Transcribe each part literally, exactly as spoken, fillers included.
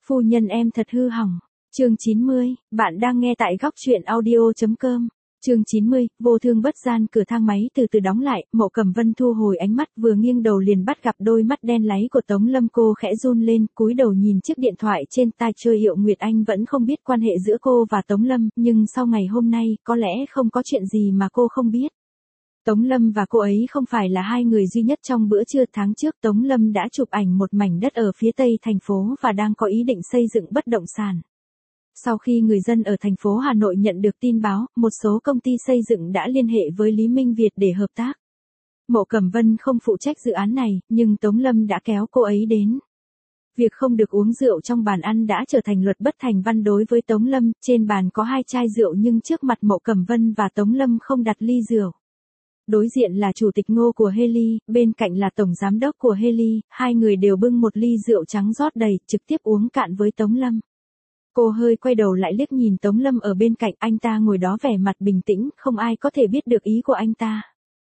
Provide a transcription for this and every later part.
Phu nhân em thật hư hỏng. Chương chín mươi, bạn đang nghe tại góc truyện audio chấm com. Chương chín mươi, vô thương bất gian, cửa thang máy từ từ đóng lại, Mộ Cẩm Vân thu hồi ánh mắt, vừa nghiêng đầu liền bắt gặp đôi mắt đen láy của Tống Lâm. Cô khẽ run lên, cúi đầu nhìn chiếc điện thoại trên tai, chơi hiệu Nguyệt Anh vẫn không biết quan hệ giữa cô và Tống Lâm, nhưng sau ngày hôm nay, có lẽ không có chuyện gì mà cô không biết. Tống Lâm và cô ấy không phải là hai người duy nhất trong bữa trưa. Tháng trước Tống Lâm đã chụp ảnh một mảnh đất ở phía tây thành phố và đang có ý định xây dựng bất động sản. Sau khi người dân ở thành phố Hà Nội nhận được tin báo, một số công ty xây dựng đã liên hệ với Lý Minh Việt để hợp tác. Mộ Cẩm Vân không phụ trách dự án này, nhưng Tống Lâm đã kéo cô ấy đến. Việc không được uống rượu trong bàn ăn đã trở thành luật bất thành văn đối với Tống Lâm. Trên bàn có hai chai rượu nhưng trước mặt Mộ Cẩm Vân và Tống Lâm không đặt ly rượu. Đối diện là chủ tịch Ngô của Haley, bên cạnh là tổng giám đốc của Haley, hai người đều bưng một ly rượu trắng rót đầy, trực tiếp uống cạn với Tống Lâm. Cô hơi quay đầu lại liếc nhìn Tống Lâm ở bên cạnh, anh ta ngồi đó vẻ mặt bình tĩnh, không ai có thể biết được ý của anh ta.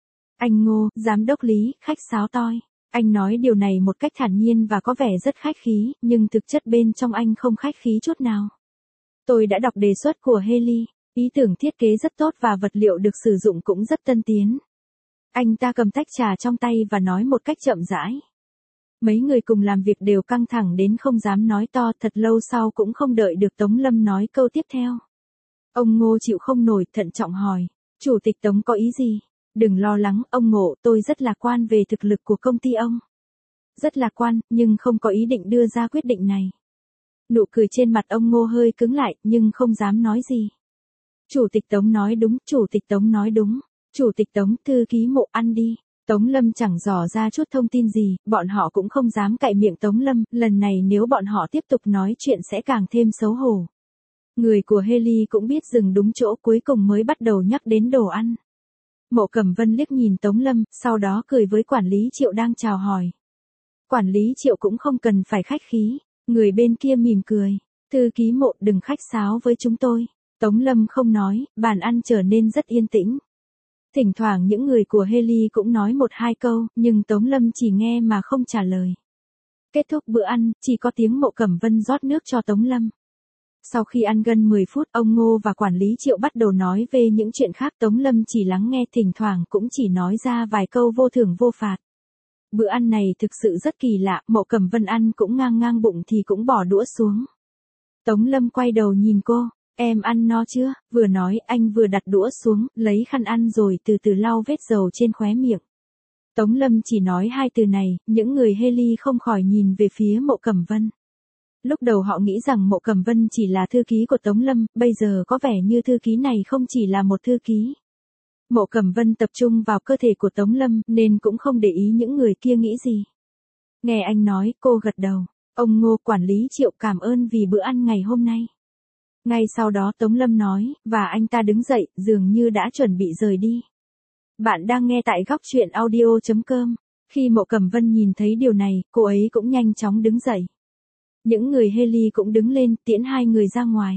Anh Ngô, giám đốc Lý, khách sáo toi. Anh nói điều này một cách thản nhiên và có vẻ rất khách khí, nhưng thực chất bên trong anh không khách khí chút nào. Tôi đã đọc đề xuất của Haley, ý tưởng thiết kế rất tốt và vật liệu được sử dụng cũng rất tân tiến. Anh ta cầm tách trà trong tay và nói một cách chậm rãi. Mấy người cùng làm việc đều căng thẳng đến không dám nói to, thật lâu sau cũng không đợi được Tống Lâm nói câu tiếp theo. Ông Ngô chịu không nổi, thận trọng hỏi, Chủ tịch Tống có ý gì? Đừng lo lắng, ông Ngô, tôi rất lạc quan về thực lực của công ty ông. Rất lạc quan, nhưng không có ý định đưa ra quyết định này. Nụ cười trên mặt ông Ngô hơi cứng lại, nhưng không dám nói gì. Chủ tịch Tống nói đúng, Chủ tịch Tống nói đúng. Chủ tịch Tống, thư ký Mộ, ăn đi. Tống Lâm chẳng dò ra chút thông tin gì, bọn họ cũng không dám cạy miệng Tống Lâm, lần này nếu bọn họ tiếp tục nói chuyện sẽ càng thêm xấu hổ. Người của Haley cũng biết dừng đúng chỗ, cuối cùng mới bắt đầu nhắc đến đồ ăn. Mộ Cẩm Vân liếc nhìn Tống Lâm, sau đó cười với quản lý Triệu đang chào hỏi. Quản lý Triệu cũng không cần phải khách khí, người bên kia mỉm cười. Thư ký Mộ, đừng khách sáo với chúng tôi. Tống Lâm không nói, bàn ăn trở nên rất yên tĩnh. Thỉnh thoảng những người của Haley cũng nói một hai câu, nhưng Tống Lâm chỉ nghe mà không trả lời. Kết thúc bữa ăn, chỉ có tiếng Mộ Cẩm Vân rót nước cho Tống Lâm. Sau khi ăn gần mười phút, ông Ngô và quản lý Triệu bắt đầu nói về những chuyện khác. Tống Lâm chỉ lắng nghe, thỉnh thoảng cũng chỉ nói ra vài câu vô thưởng vô phạt. Bữa ăn này thực sự rất kỳ lạ, Mộ Cẩm Vân ăn cũng ngang ngang bụng thì cũng bỏ đũa xuống. Tống Lâm quay đầu nhìn cô. Em ăn no chưa? Vừa nói anh vừa đặt đũa xuống, lấy khăn ăn rồi từ từ lau vết dầu trên khóe miệng. Tống Lâm chỉ nói hai từ này, những người Haley không khỏi nhìn về phía Mộ Cẩm Vân. Lúc đầu họ nghĩ rằng Mộ Cẩm Vân chỉ là thư ký của Tống Lâm, bây giờ có vẻ như thư ký này không chỉ là một thư ký. Mộ Cẩm Vân tập trung vào cơ thể của Tống Lâm, nên cũng không để ý những người kia nghĩ gì. Nghe anh nói, cô gật đầu. Ông Ngô, quản lý Triệu, cảm ơn vì bữa ăn ngày hôm nay. Ngay sau đó Tống Lâm nói, và anh ta đứng dậy, dường như đã chuẩn bị rời đi. Bạn đang nghe tại góc truyện audio chấm com. Khi Mộ Cẩm Vân nhìn thấy điều này, cô ấy cũng nhanh chóng đứng dậy. Những người Haley cũng đứng lên, tiễn hai người ra ngoài.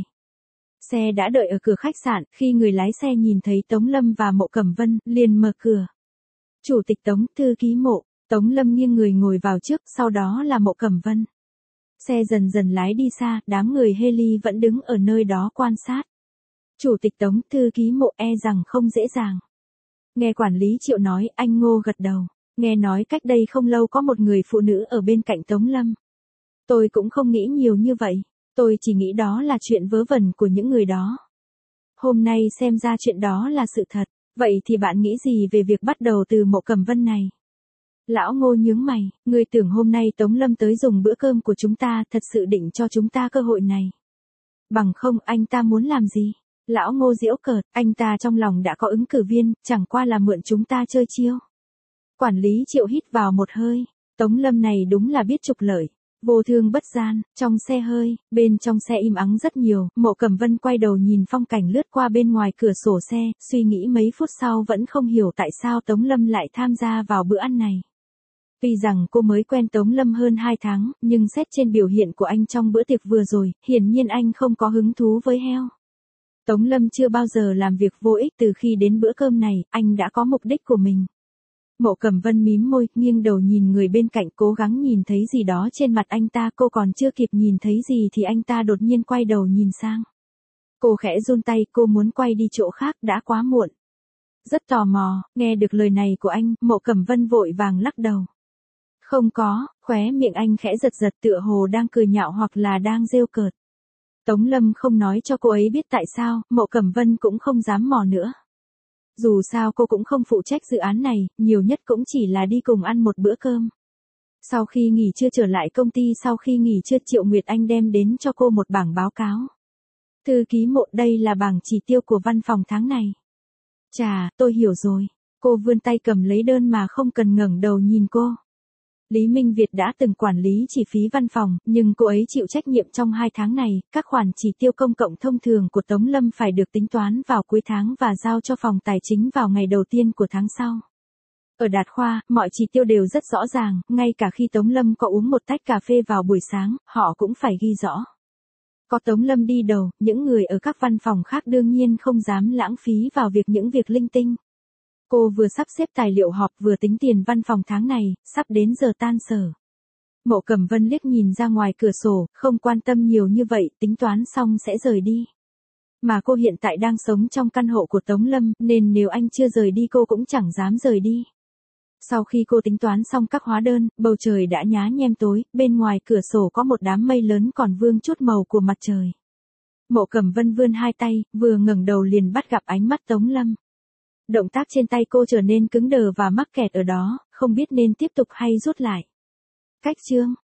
Xe đã đợi ở cửa khách sạn, khi người lái xe nhìn thấy Tống Lâm và Mộ Cẩm Vân, liền mở cửa. Chủ tịch Tống, thư ký Mộ. Tống Lâm nghiêng người ngồi vào trước, sau đó là Mộ Cẩm Vân. Xe dần dần lái đi xa, đám người Haley vẫn đứng ở nơi đó quan sát. Chủ tịch Tống, thư ký Mộ, e rằng không dễ dàng. Nghe quản lý Triệu nói, anh Ngô gật đầu. Nghe nói cách đây không lâu có một người phụ nữ ở bên cạnh Tống Lâm. Tôi cũng không nghĩ nhiều như vậy. Tôi chỉ nghĩ đó là chuyện vớ vẩn của những người đó. Hôm nay xem ra chuyện đó là sự thật. Vậy thì bạn nghĩ gì về việc bắt đầu từ Mộ Cẩm Vân này? Lão Ngô nhướng mày, người tưởng hôm nay Tống Lâm tới dùng bữa cơm của chúng ta, thật sự định cho chúng ta cơ hội này. Bằng không, anh ta muốn làm gì? Lão Ngô giễu cợt, anh ta trong lòng đã có ứng cử viên, chẳng qua là mượn chúng ta chơi chiêu. Quản lý Triệu hít vào một hơi, Tống Lâm này đúng là biết trục lợi. Vô thương bất gian, trong xe hơi, bên trong xe im ắng rất nhiều, Mộ Cẩm Vân quay đầu nhìn phong cảnh lướt qua bên ngoài cửa sổ xe, suy nghĩ mấy phút sau vẫn không hiểu tại sao Tống Lâm lại tham gia vào bữa ăn này. Tuy rằng cô mới quen Tống Lâm hơn hai tháng, nhưng xét trên biểu hiện của anh trong bữa tiệc vừa rồi, hiển nhiên anh không có hứng thú với heo. Tống Lâm chưa bao giờ làm việc vô ích, từ khi đến bữa cơm này, anh đã có mục đích của mình. Mộ Cẩm Vân mím môi, nghiêng đầu nhìn người bên cạnh cố gắng nhìn thấy gì đó trên mặt anh ta, cô còn chưa kịp nhìn thấy gì thì anh ta đột nhiên quay đầu nhìn sang. Cô khẽ run tay, cô muốn quay đi chỗ khác, đã quá muộn. Rất tò mò, nghe được lời này của anh, Mộ Cẩm Vân vội vàng lắc đầu. Không có, khóe miệng anh khẽ giật giật tựa hồ đang cười nhạo hoặc là đang rêu cợt. Tống Lâm không nói cho cô ấy biết tại sao, Mộ Cẩm Vân cũng không dám mò nữa. Dù sao cô cũng không phụ trách dự án này, nhiều nhất cũng chỉ là đi cùng ăn một bữa cơm. Sau khi nghỉ trưa trở lại công ty, sau khi nghỉ trưa Triệu Nguyệt Anh đem đến cho cô một bảng báo cáo. Thư ký Mộ, đây là bảng chỉ tiêu của văn phòng tháng này. Chà, tôi hiểu rồi. Cô vươn tay cầm lấy đơn mà không cần ngẩng đầu nhìn cô. Lý Minh Việt đã từng quản lý chi phí văn phòng, nhưng cô ấy chịu trách nhiệm trong hai tháng này, các khoản chỉ tiêu công cộng thông thường của Tống Lâm phải được tính toán vào cuối tháng và giao cho phòng tài chính vào ngày đầu tiên của tháng sau. Ở Đạt Khoa, mọi chỉ tiêu đều rất rõ ràng, ngay cả khi Tống Lâm có uống một tách cà phê vào buổi sáng, họ cũng phải ghi rõ. Có Tống Lâm đi đầu, những người ở các văn phòng khác đương nhiên không dám lãng phí vào việc những việc linh tinh. Cô vừa sắp xếp tài liệu họp vừa tính tiền văn phòng tháng này, sắp đến giờ tan sở. Mộ Cẩm Vân liếc nhìn ra ngoài cửa sổ, không quan tâm nhiều như vậy, tính toán xong sẽ rời đi. Mà cô hiện tại đang sống trong căn hộ của Tống Lâm, nên nếu anh chưa rời đi cô cũng chẳng dám rời đi. Sau khi cô tính toán xong các hóa đơn, bầu trời đã nhá nhem tối, bên ngoài cửa sổ có một đám mây lớn còn vương chút màu của mặt trời. Mộ Cẩm Vân vươn hai tay, vừa ngẩng đầu liền bắt gặp ánh mắt Tống Lâm. Động tác trên tay cô trở nên cứng đờ và mắc kẹt ở đó, không biết nên tiếp tục hay rút lại. Cách chương